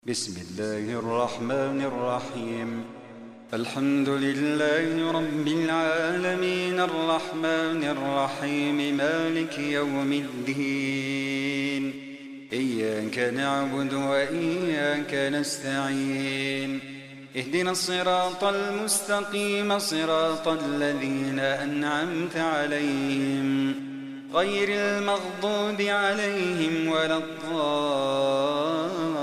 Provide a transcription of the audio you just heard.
بسم الله الرحمن الرحيم. الحمد لله رب العالمين الرحمن الرحيم مالك يوم الدين. إياك نعبد وإياك نستعين. اهدنا الصراط المستقيم صراط الذين أنعمت عليهم غير المغضوب عليهم ولا الضالين.